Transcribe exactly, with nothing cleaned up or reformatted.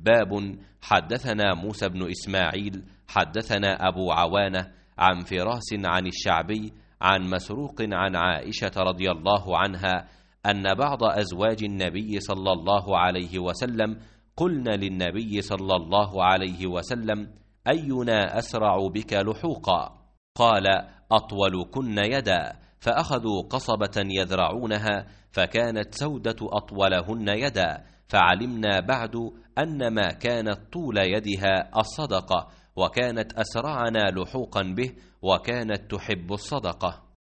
باب. حدثنا موسى بن إسماعيل حدثنا أبو عوانة عن فراس عن الشعبي عن مسروق عن عائشة رضي الله عنها أن بعض أزواج النبي صلى الله عليه وسلم قلن للنبي صلى الله عليه وسلم: أينا أسرع بك لحوقا؟ قال: أطولكن يدا. فأخذوا قصبة يذرعونها، فكانت سودة أطولهن يدا، فعلمنا بعد أن ما كانت طول يدها الصدقة، وكانت أسرعنا لحوقا به، وكانت تحب الصدقة.